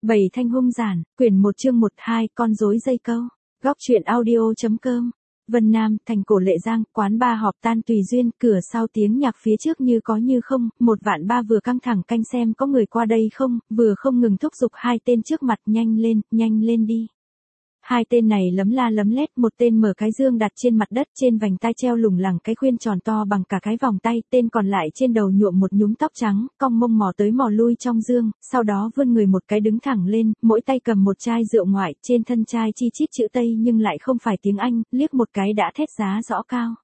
Bảy thanh hung giản, quyển 1 chương 12, con rối dây câu. Góc truyện audio.com. Vân Nam, thành cổ Lệ Giang, quán ba họp tan tùy duyên, cửa sau tiếng nhạc phía trước như có như không, 1vạn3 vừa căng thẳng canh xem có người qua đây không, vừa không ngừng thúc giục hai tên trước mặt, nhanh lên đi. Hai tên này lấm la lấm lét, một tên mở cái dương đặt trên mặt đất, trên vành tai treo lủng lẳng cái khuyên tròn to bằng cả cái vòng tay, tên còn lại trên đầu nhuộm một nhúm tóc trắng, cong mông mò tới mò lui trong dương, sau đó vươn người một cái đứng thẳng lên, mỗi tay cầm một chai rượu ngoại, trên thân chai chi chít chữ Tây nhưng lại không phải tiếng Anh, liếc một cái đã thét giá rõ cao.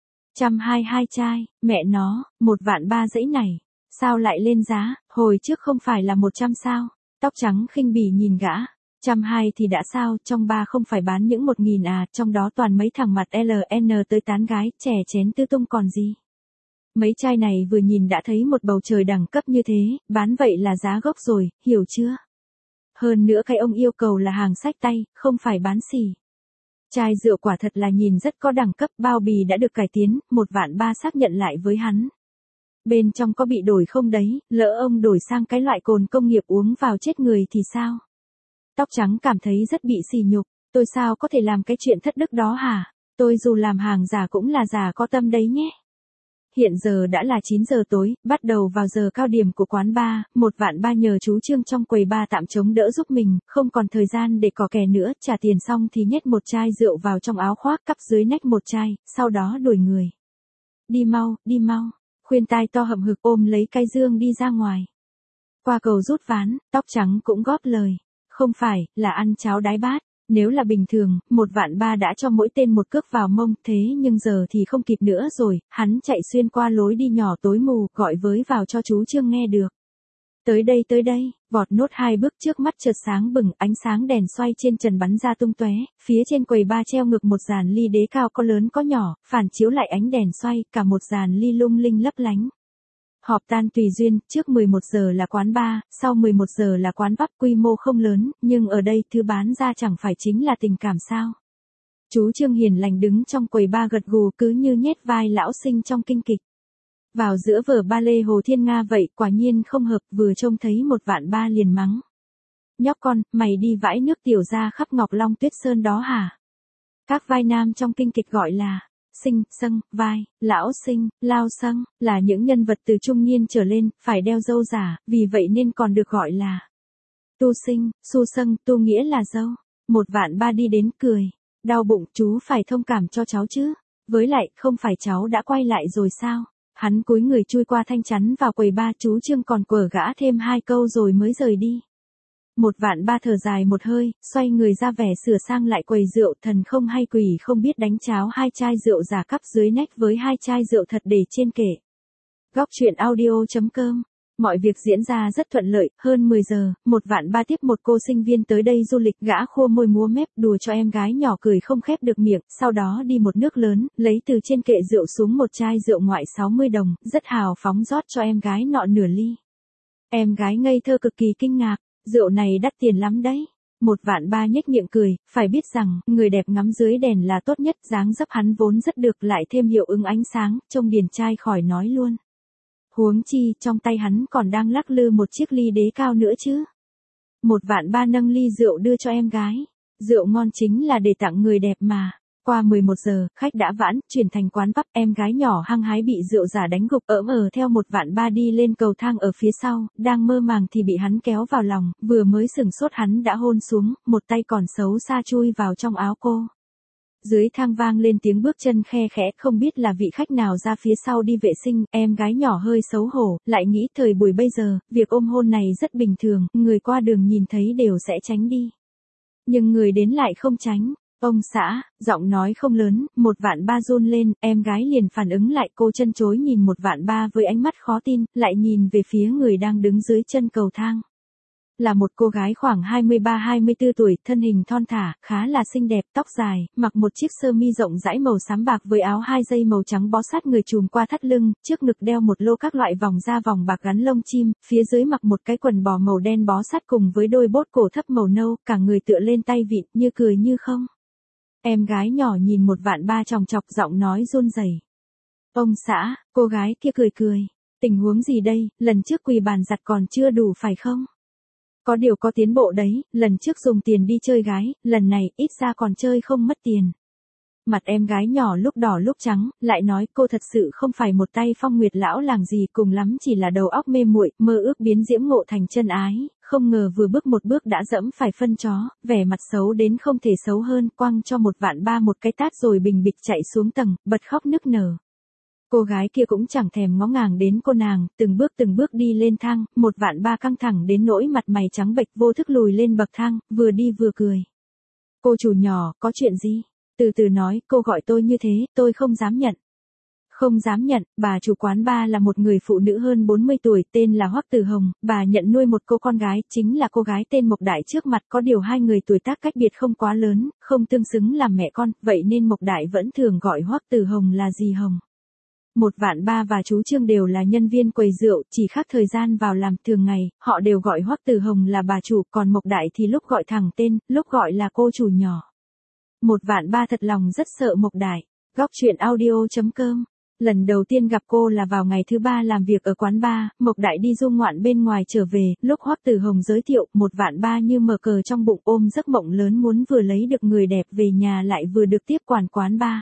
122 chai, mẹ nó, 1vạn3 dãy này, sao lại lên giá, hồi trước không phải là 100 sao, tóc trắng khinh bỉ nhìn gã. 120 thì đã sao, trong ba không phải bán những 1.000 à, trong đó toàn mấy thằng mặt LN tới tán gái, trẻ chén tư tung còn gì. Mấy chai này vừa nhìn đã thấy một bầu trời đẳng cấp như thế, bán vậy là giá gốc rồi, hiểu chưa? Hơn nữa cái ông yêu cầu là hàng xách tay, không phải bán xỉ. Chai rượu quả thật là nhìn rất có đẳng cấp, bao bì đã được cải tiến, 1vạn3 xác nhận lại với hắn. Bên trong có bị đổi không đấy, lỡ ông đổi sang cái loại cồn công nghiệp uống vào chết người thì sao? Tóc trắng cảm thấy rất bị sỉ nhục, tôi sao có thể làm cái chuyện thất đức đó hả? Tôi dù làm hàng giả cũng là giả có tâm đấy nhé. Hiện giờ đã là 9 giờ tối, bắt đầu vào giờ cao điểm của quán bar, 1vạn3 nhờ chú Trương trong quầy bar tạm chống đỡ giúp mình, không còn thời gian để cò kè nữa, trả tiền xong thì nhét một chai rượu vào trong áo khoác, cắp dưới nách một chai, sau đó đuổi người. Đi mau, khuyên tai to hậm hực ôm lấy cái dương đi ra ngoài. Qua cầu rút ván, tóc trắng cũng góp lời. Không phải, là ăn cháo đái bát. Nếu là bình thường, 1vạn3 đã cho mỗi tên một cước vào mông, thế nhưng giờ thì không kịp nữa rồi, hắn chạy xuyên qua lối đi nhỏ tối mù, gọi với vào cho chú Trương nghe được. Tới đây, vọt nốt 2 bước trước mắt chợt sáng bừng, ánh sáng đèn xoay trên trần bắn ra tung tóe, phía trên quầy bar treo ngược một dàn ly đế cao có lớn có nhỏ, phản chiếu lại ánh đèn xoay, cả một dàn ly lung linh lấp lánh. Họp tan tùy duyên, trước 11 giờ là quán bar, sau 11 giờ là quán pub, quy mô không lớn, nhưng ở đây thứ bán ra chẳng phải chính là tình cảm sao. Chú Trương hiền lành đứng trong quầy bar gật gù cứ như nhét vai lão sinh trong kinh kịch. Vào giữa vở ba lê Hồ Thiên Nga vậy, quả nhiên không hợp, vừa trông thấy 1vạn3 liền mắng. Nhóc con, mày đi vãi nước tiểu ra khắp Ngọc Long Tuyết Sơn đó hả? Các vai nam trong kinh kịch gọi là sinh, sâng, vai, lão sinh, lao sâng, là những nhân vật từ trung niên trở lên, phải đeo râu giả, vì vậy nên còn được gọi là tu sinh, su sâng, tu nghĩa là dâu. 1vạn3 đi đến cười, đau bụng, chú phải thông cảm cho cháu chứ, với lại, không phải cháu đã quay lại rồi sao? Hắn cúi người chui qua thanh chắn vào quầy bar, chú Trương còn quở gã thêm 2 câu rồi mới rời đi. 1vạn3 thở dài một hơi, xoay người ra vẻ sửa sang lại quầy rượu, thần không hay quỷ không biết đánh cháo 2 chai rượu giả cắp dưới nách với 2 chai rượu thật để trên kệ. Góc truyện audio.com. Mọi việc diễn ra rất thuận lợi, hơn 10 giờ, 1vạn3 tiếp một cô sinh viên tới đây du lịch, gã khua môi múa mép đùa cho em gái nhỏ cười không khép được miệng, sau đó đi một nước lớn, lấy từ trên kệ rượu xuống một chai rượu ngoại 60 đồng, rất hào phóng rót cho em gái nọ nửa ly. Em gái ngây thơ cực kỳ kinh ngạc. Rượu này đắt tiền lắm đấy. 1vạn3 nhếch miệng cười, phải biết rằng, người đẹp ngắm dưới đèn là tốt nhất, dáng dấp hắn vốn rất được, lại thêm hiệu ứng ánh sáng, trông điển trai khỏi nói luôn. Huống chi, trong tay hắn còn đang lắc lư một chiếc ly đế cao nữa chứ. 1vạn3 nâng ly rượu đưa cho em gái. Rượu ngon chính là để tặng người đẹp mà. Qua 11 giờ, khách đã vãn, chuyển thành quán pub, em gái nhỏ hăng hái bị rượu giả đánh gục theo 1vạn3 đi lên cầu thang ở phía sau, đang mơ màng thì bị hắn kéo vào lòng, vừa mới sửng sốt hắn đã hôn xuống, một tay còn xấu xa chui vào trong áo cô. Dưới thang vang lên tiếng bước chân khe khẽ, không biết là vị khách nào ra phía sau đi vệ sinh, em gái nhỏ hơi xấu hổ, lại nghĩ thời buổi bây giờ, việc ôm hôn này rất bình thường, người qua đường nhìn thấy đều sẽ tránh đi. Nhưng người đến lại không tránh. Ông xã, giọng nói không lớn, 1vạn3 run lên, em gái liền phản ứng lại, cô chân chối nhìn 1vạn3 với ánh mắt khó tin, lại nhìn về phía người đang đứng dưới chân cầu thang. Là một cô gái khoảng 23-24 tuổi, thân hình thon thả, khá là xinh đẹp, tóc dài, mặc một chiếc sơ mi rộng rãi màu xám bạc với áo 2 dây màu trắng bó sát người trùm qua thắt lưng, trước ngực đeo một lô các loại vòng da vòng bạc gắn lông chim, phía dưới mặc một cái quần bò màu đen bó sát cùng với đôi bốt cổ thấp màu nâu, cả người tựa lên tay vịn, như cười như không. Em gái nhỏ nhìn 1vạn3 chòng chọc, giọng nói run rẩy. Ông xã, cô gái kia cười. Tình huống gì đây, lần trước quỳ bàn giặt còn chưa đủ phải không? Có điều có tiến bộ đấy, lần trước dùng tiền đi chơi gái, lần này ít ra còn chơi không mất tiền. Mặt em gái nhỏ lúc đỏ lúc trắng, lại nói cô thật sự không phải một tay Phong Nguyệt lão làng gì, cùng lắm chỉ là đầu óc mê muội, mơ ước biến diễm ngộ thành chân ái, không ngờ vừa bước một bước đã dẫm phải phân chó, vẻ mặt xấu đến không thể xấu hơn, quăng cho 1.300.000 một cái tát rồi bình bịch chạy xuống tầng, bật khóc nức nở. Cô gái kia cũng chẳng thèm ngó ngàng đến cô nàng, từng bước đi lên thang, 1.300.000 căng thẳng đến nỗi mặt mày trắng bệch vô thức lùi lên bậc thang, vừa đi vừa cười. Cô chủ nhỏ, có chuyện gì? Từ từ nói, cô gọi tôi như thế, tôi không dám nhận. Không dám nhận, bà chủ quán bar là một người phụ nữ hơn 40 tuổi, tên là Hoắc Từ Hồng, bà nhận nuôi một cô con gái, chính là cô gái tên Mộc Đại trước mặt, có điều hai người tuổi tác cách biệt không quá lớn, không tương xứng làm mẹ con, vậy nên Mộc Đại vẫn thường gọi Hoắc Từ Hồng là dì Hồng. 1.300.000 và chú Trương đều là nhân viên quầy rượu, chỉ khác thời gian vào làm, thường ngày, họ đều gọi Hoắc Từ Hồng là bà chủ, còn Mộc Đại thì lúc gọi thẳng tên, lúc gọi là cô chủ nhỏ. 1.300.000 thật lòng rất sợ Mộc Đại. Góc chuyện audio.com. Lần đầu tiên gặp cô là vào ngày thứ 3 làm việc ở quán bar, Mộc Đại đi du ngoạn bên ngoài trở về, lúc Hoắc Từ Hồng giới thiệu, 1.300.000 như mở cờ trong bụng, ôm giấc mộng lớn muốn vừa lấy được người đẹp về nhà lại vừa được tiếp quản quán bar.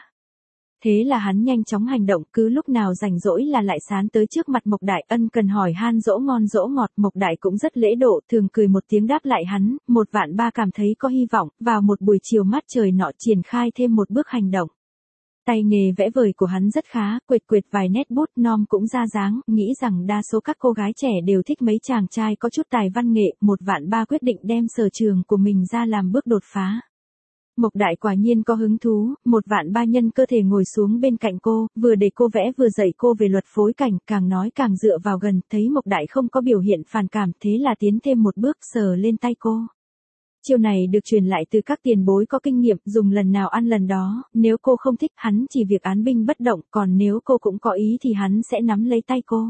Thế là hắn nhanh chóng hành động, cứ lúc nào rảnh rỗi là lại sán tới trước mặt Mộc Đại, ân cần hỏi han dỗ ngon dỗ ngọt. Mộc Đại cũng rất lễ độ, thường cười một tiếng đáp lại hắn. 1.300.000 cảm thấy có hy vọng, vào một buổi chiều mát trời nọ triển khai thêm một bước hành động. Tay nghề vẽ vời của hắn rất khá, quệt vài nét bút nom cũng ra dáng, nghĩ rằng đa số các cô gái trẻ đều thích mấy chàng trai có chút tài văn nghệ. 1.300.000 quyết định đem sở trường của mình ra làm bước đột phá. Mộc Đại quả nhiên có hứng thú, 1.300.000 nhân cơ thể ngồi xuống bên cạnh cô, vừa để cô vẽ vừa dạy cô về luật phối cảnh, càng nói càng dựa vào gần, thấy Mộc Đại không có biểu hiện phản cảm, thế là tiến thêm một bước sờ lên tay cô. Chiêu này được truyền lại từ các tiền bối có kinh nghiệm, dùng lần nào ăn lần đó, nếu cô không thích, hắn chỉ việc án binh bất động, còn nếu cô cũng có ý thì hắn sẽ nắm lấy tay cô.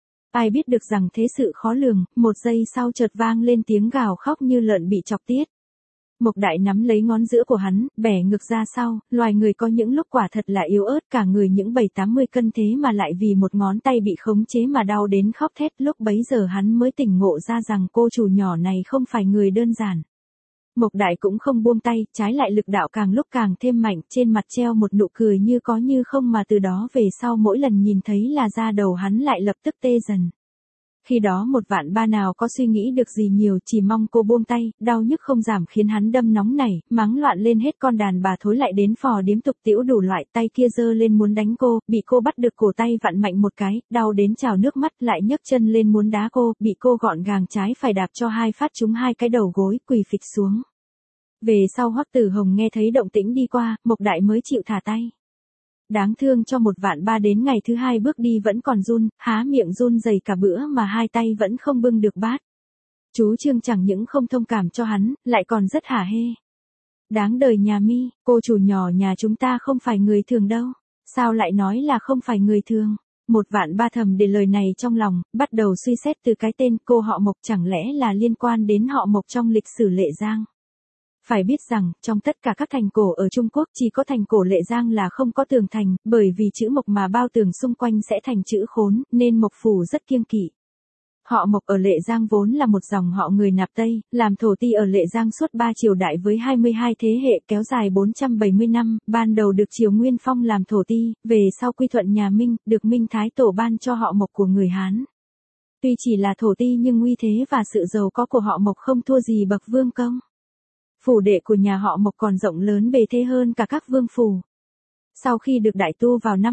Ai biết được rằng thế sự khó lường, một giây sau chợt vang lên tiếng gào khóc như lợn bị chọc tiết. Mộc Đại nắm lấy ngón giữa của hắn, bẻ ngực ra sau, loài người có những lúc quả thật là yếu ớt, cả người những 70-80 cân thế mà lại vì một ngón tay bị khống chế mà đau đến khóc thét. Lúc bấy giờ hắn mới tỉnh ngộ ra rằng cô chủ nhỏ này không phải người đơn giản. Mộc Đại cũng không buông tay, trái lại lực đạo càng lúc càng thêm mạnh, trên mặt treo một nụ cười như có như không, mà từ đó về sau mỗi lần nhìn thấy là da đầu hắn lại lập tức tê dần. Khi đó 1.300.000 nào có suy nghĩ được gì nhiều, chỉ mong cô buông tay, đau nhức không giảm khiến hắn đâm nóng nảy, mắng loạn lên hết con đàn bà thối lại đến phò điếm tục tĩu đủ loại, tay kia giơ lên muốn đánh cô, bị cô bắt được cổ tay vặn mạnh một cái, đau đến trào nước mắt, lại nhấc chân lên muốn đá cô, bị cô gọn gàng trái phải đạp cho hai phát trúng hai cái đầu gối, quỳ phịch xuống. Về sau Hoắc Từ Hồng nghe thấy động tĩnh đi qua, Mộc Đại mới chịu thả tay. Đáng thương cho 1.300.000 đến ngày thứ 2 bước đi vẫn còn run, há miệng run rẩy cả bữa mà hai tay vẫn không bưng được bát. Chú Trương chẳng những không thông cảm cho hắn, lại còn rất hả hê. Đáng đời nhà mi, cô chủ nhỏ nhà chúng ta không phải người thường đâu. Sao lại nói là không phải người thường? 1.300.000 thầm để lời này trong lòng, bắt đầu suy xét từ cái tên cô họ Mộc, chẳng lẽ là liên quan đến họ Mộc trong lịch sử Lệ Giang. Phải biết rằng, trong tất cả các thành cổ ở Trung Quốc chỉ có thành cổ Lệ Giang là không có tường thành, bởi vì chữ Mộc mà bao tường xung quanh sẽ thành chữ Khốn, nên Mộc Phủ rất kiêng kỵ. Họ Mộc ở Lệ Giang vốn là một dòng họ người Nạp Tây, làm thổ ti ở Lệ Giang suốt 3 triều đại với 22 thế hệ kéo dài 470 năm, ban đầu được triều Nguyên Phong làm thổ ti, về sau quy thuận nhà Minh, được Minh Thái Tổ ban cho họ Mộc của người Hán. Tuy chỉ là thổ ti nhưng uy thế và sự giàu có của họ Mộc không thua gì bậc vương công. Phủ đệ của nhà họ Mộc còn rộng lớn bề thế hơn cả các vương phủ. Sau khi được đại tu vào năm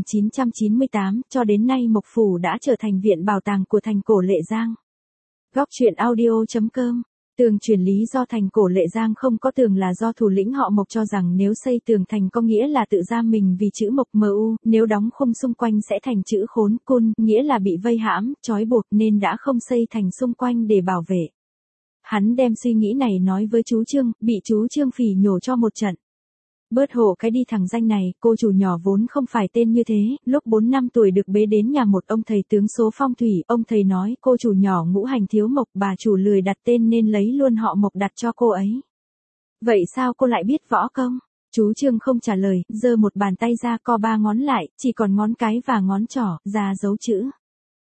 1998, cho đến nay Mộc Phủ đã trở thành viện bảo tàng của thành cổ Lệ Giang. Góc chuyện audio.com. Tường truyền lý do thành cổ Lệ Giang không có tường là do thủ lĩnh họ Mộc cho rằng nếu xây tường thành có nghĩa là tự giam mình vì chữ Mộc MU, nếu đóng khung xung quanh sẽ thành chữ Khốn Cun, nghĩa là bị vây hãm, trói buộc nên đã không xây thành xung quanh để bảo vệ. Hắn đem suy nghĩ này nói với chú Trương, bị chú Trương phỉ nhổ cho một trận. Bớt hộ cái đi thằng danh này, cô chủ nhỏ vốn không phải tên như thế, lúc 4 năm tuổi được bế đến nhà một ông thầy tướng số phong thủy, ông thầy nói cô chủ nhỏ ngũ hành thiếu mộc, bà chủ lười đặt tên nên lấy luôn họ Mộc đặt cho cô ấy. Vậy sao cô lại biết võ công? Chú Trương không trả lời, giơ một bàn tay ra co 3 ngón lại, chỉ còn ngón cái và ngón trỏ, ra dấu chữ.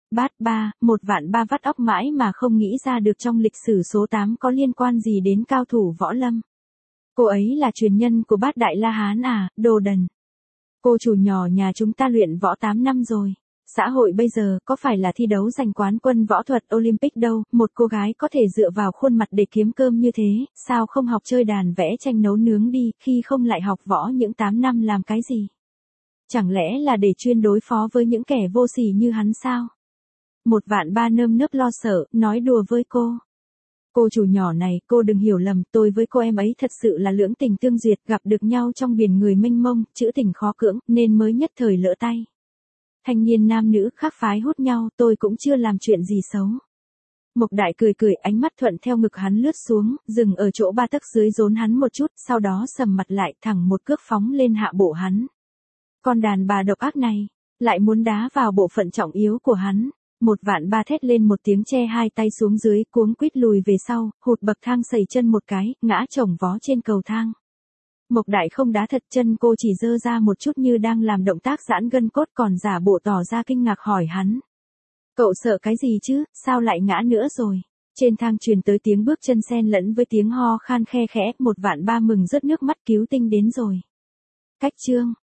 Bát ba, 1.300.000 vắt óc mãi mà không nghĩ ra được trong lịch sử số 8 có liên quan gì đến cao thủ võ lâm. Cô ấy là truyền nhân của Bát Đại La Hán à, đồ đần. Cô chủ nhỏ nhà chúng ta luyện võ 8 năm rồi. Xã hội bây giờ có phải là thi đấu giành quán quân võ thuật Olympic đâu, một cô gái có thể dựa vào khuôn mặt để kiếm cơm như thế, sao không học chơi đàn vẽ tranh nấu nướng đi, khi không lại học võ những 8 năm làm cái gì? Chẳng lẽ là để chuyên đối phó với những kẻ vô sỉ như hắn sao? 1.300.000 nơm nớp lo sợ, nói đùa với cô. Cô chủ nhỏ này, cô đừng hiểu lầm, tôi với cô em ấy thật sự là lưỡng tình tương duyệt, gặp được nhau trong biển người mênh mông, trữ tình khó cưỡng, nên mới nhất thời lỡ tay. Thanh niên nam nữ khác phái hút nhau, tôi cũng chưa làm chuyện gì xấu. Mộc Đại cười cười, ánh mắt thuận theo ngực hắn lướt xuống, dừng ở chỗ 3 tấc dưới rốn hắn một chút, sau đó sầm mặt lại, thẳng một cước phóng lên hạ bộ hắn. Con đàn bà độc ác này, lại muốn đá vào bộ phận trọng yếu của hắn. 1.300.000 thét lên một tiếng, che hai tay xuống dưới, cuống quýt lùi về sau, hụt bậc thang sẩy chân một cái, ngã chồng vó trên cầu thang. Mộc Đại không đá thật, chân cô chỉ giơ ra một chút như đang làm động tác giãn gân cốt, còn giả bộ tỏ ra kinh ngạc hỏi hắn. Cậu sợ cái gì chứ, sao lại ngã nữa rồi? Trên thang truyền tới tiếng bước chân xen lẫn với tiếng ho khan khe khẽ, 1.300.000 mừng rớt nước mắt, cứu tinh đến rồi. Cách chương.